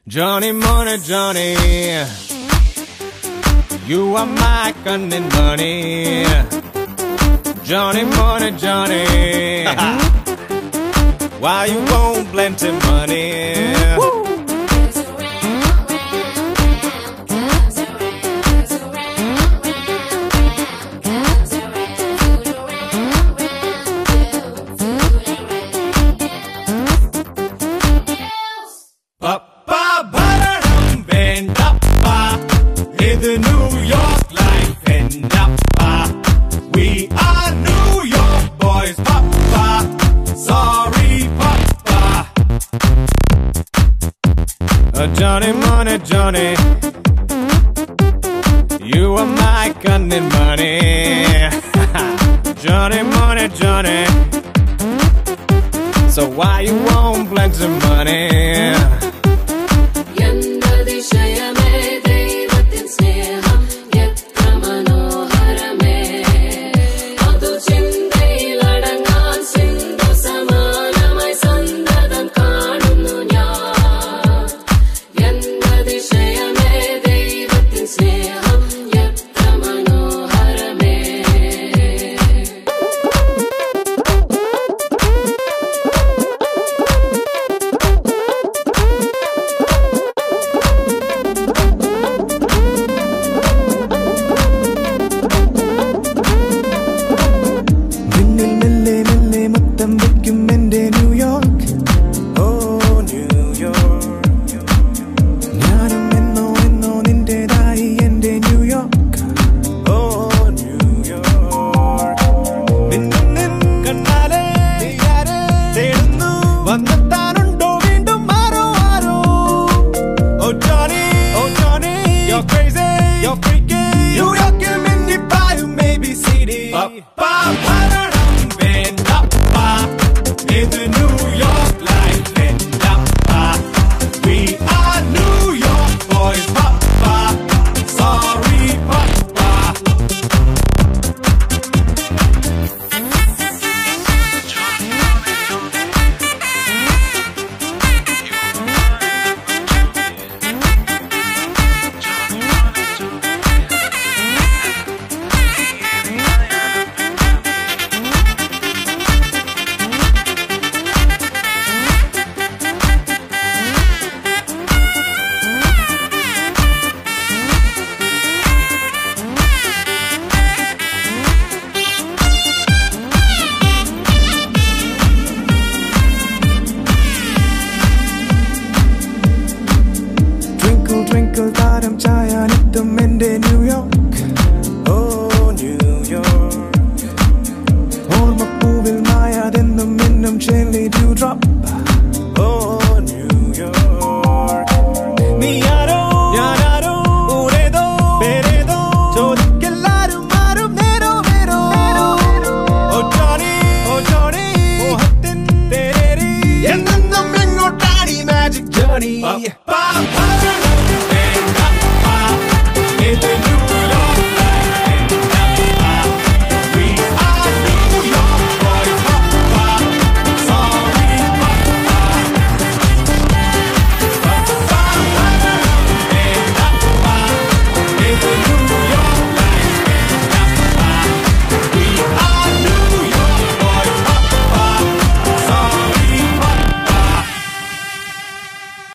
Johnny Money, Johnny, you are my cunning money. Johnny Money, Johnny, why you won't plenty money? Woo! New York life and Napa. We are New York boys, Papa. Sorry, Papa. Johnny Money, Johnny, you are my cunning money. Johnny Money, Johnny, so why you won't plenty money? New York, oh New York. ഞാനും എന്നോ നിന്റേതായി എന്റെ New York, oh New York. നിന്നും കണ്ണാലെ തേടുന്നു വന്നെത്താനുണ്ടോ വീണ്ടും ആരോ. Oh Johnny, you're crazy, you're freaky. New York മിന്നിപ്പായും maybe city. The New York life and Napa. We are New York boys, Papa. Sorry, Papa. Twinkle താരം ചായാനിത്തും എന്റെ New York, oh New York. ഓർമ്മപ്പൂവിൽ മായാതെന്നും എന്നും ചെല്ലി dewdrop, oh New York. നീ ആരോ ഞാനാരോ ഊരേതോ പേരേതോ ചോദിക്കെല്ലാരും ആരും നേരോ. Oh Johnny, മോഹത്തിൻ തേരേറി എന്നെന്നും എങ്ങോട്ടാണി magic journey.